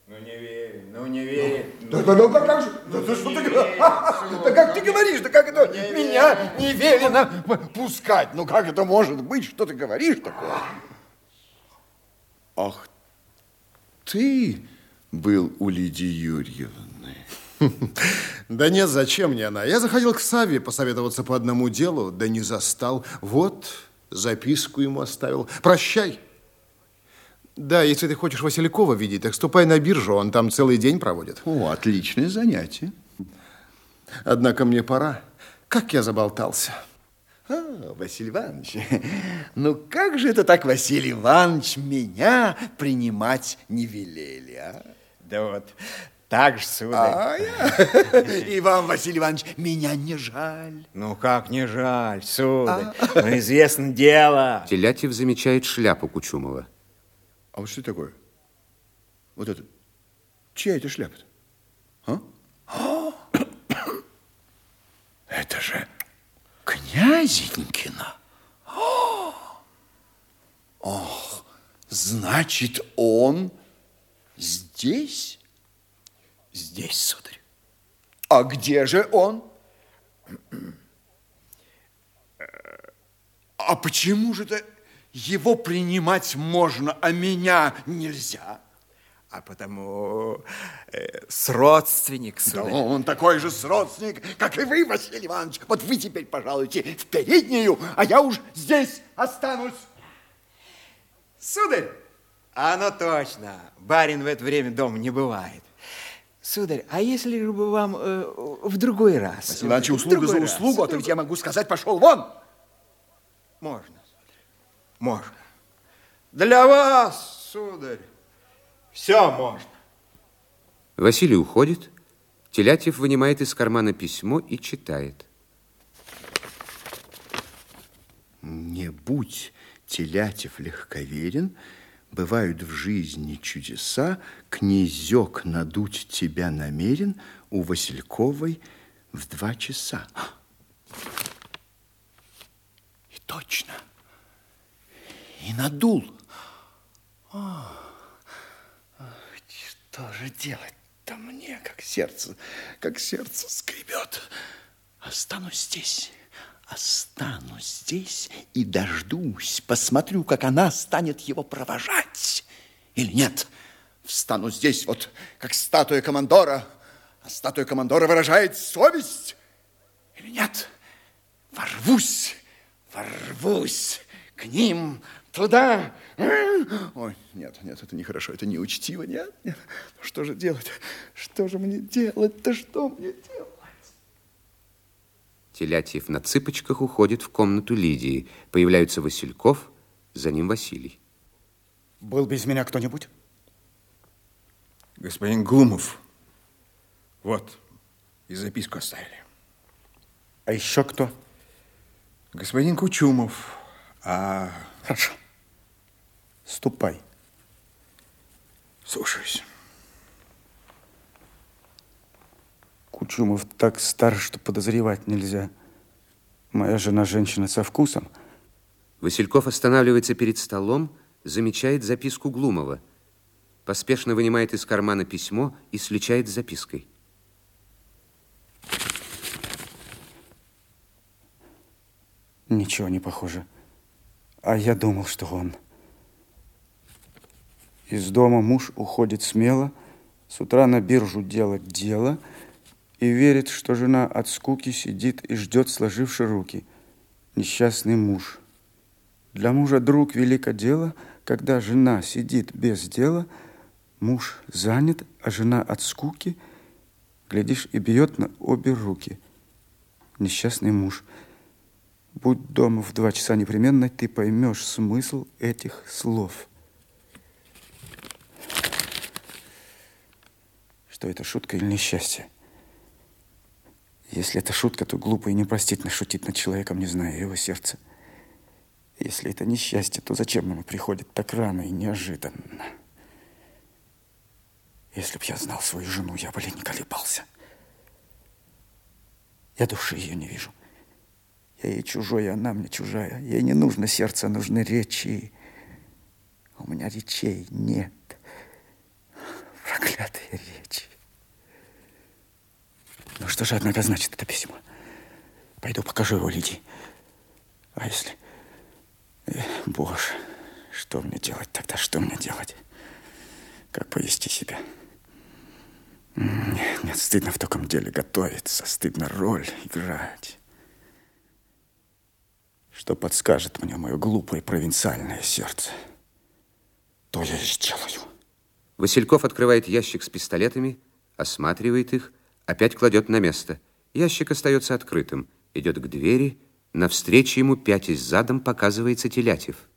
Ну не верю, ну не верю. Да как же? Да что ты говоришь? Да как ты говоришь? Да как это меня не велено пускать? Ну как это может быть? Что ты говоришь такое? Ах, ты был у Лидии Юрьевны. Да нет, зачем мне она? Я заходил к Савве посоветоваться по одному делу, да не застал. Вот, записку ему оставил. Прощай. Да, если ты хочешь Василькова видеть, так ступай на биржу, он там целый день проводит. О, отличное занятие. Однако мне пора. Как я заболтался. Василий Иванович, ну как же это так, Василий Иванович, меня принимать не велели, а? Да вот, так же, сударь. И вам, Василий Иванович, меня не жаль. Ну как не жаль, сударь, ну известно дело. Телятьев замечает шляпу Кучумова. А вот что такое? Вот это. Чья это шляпа-то? А? Это же Князенькина. Ох, значит, он здесь? Здесь, сударь. А где же он? А почему же это его принимать можно, а меня нельзя? А потому сродственник, сударь. Да он такой же сродственник, как и вы, Василий Иванович. Вот вы теперь пожалуйте в переднюю, а я уж здесь останусь. Сударь, оно точно. Барин в это время дома не бывает. Сударь, а если же бы вам в другой раз? Василий Иванович, услуга за услугу, а то ведь я могу сказать, пошел вон. Можно, сударь, можно. Для вас, сударь, все можно. Василий уходит. Телятьев вынимает из кармана письмо и читает. Не будь Телятьев легковерен, бывают в жизни чудеса, князек надуть тебя намерен у Васильковой в 2 часа. И точно. И надул. Что же делать-то мне, как сердце скребет. Останусь здесь и дождусь, посмотрю, как она станет его провожать. Или нет, встану здесь, вот как статуя командора, а статуя командора выражает совесть. Или нет, ворвусь к ним туда. Ой, нет, это нехорошо, это неучтиво, нет. Что же делать? Что же мне делать-то, что мне делать? Телятьев на цыпочках уходит в комнату Лидии. Появляются Васильков, за ним Василий. Был без меня кто-нибудь? Господин Глумов. Вот, и записку оставили. А еще кто? Господин Кучумов. Хорошо. Ступай. Слушаюсь. Кучумов так стар, что подозревать нельзя. Моя жена женщина со вкусом. Васильков останавливается перед столом, замечает записку Глумова. Поспешно вынимает из кармана письмо и сличает с запиской. Ничего не похоже. А я думал, что он. Из дома муж уходит смело, с утра на биржу делать дело и верит, что жена от скуки сидит и ждет, сложивши руки. Несчастный муж. Для мужа друг велико дело, когда жена сидит без дела, муж занят, а жена от скуки, глядишь, и бьет на обе руки. Несчастный муж. Будь дома в 2 часа непременно, ты поймешь смысл этих слов. Что это, шутка или несчастье? Если это шутка, то глупо и непростительно шутить над человеком, не зная его сердца. Если это несчастье, то зачем ему приходит так рано и неожиданно? Если б я знал свою жену, я бы не колебался. Я души ее не вижу. Я ей чужой, она мне чужая. Ей не нужно сердце, нужны речи. У меня речей нет. Проклятие. что же, однако, значит это письмо? Пойду покажу его Лидии. А если... Боже, что мне делать тогда? Что мне делать? Как повести себя? Нет, стыдно в таком деле готовиться, стыдно роль играть. Что подскажет мне мое глупое провинциальное сердце, то я и сделаю. Васильков открывает ящик с пистолетами, осматривает их, опять кладет на место. Ящик остается открытым, идет к двери, навстречу ему, пятясь задом, показывается Телятьев.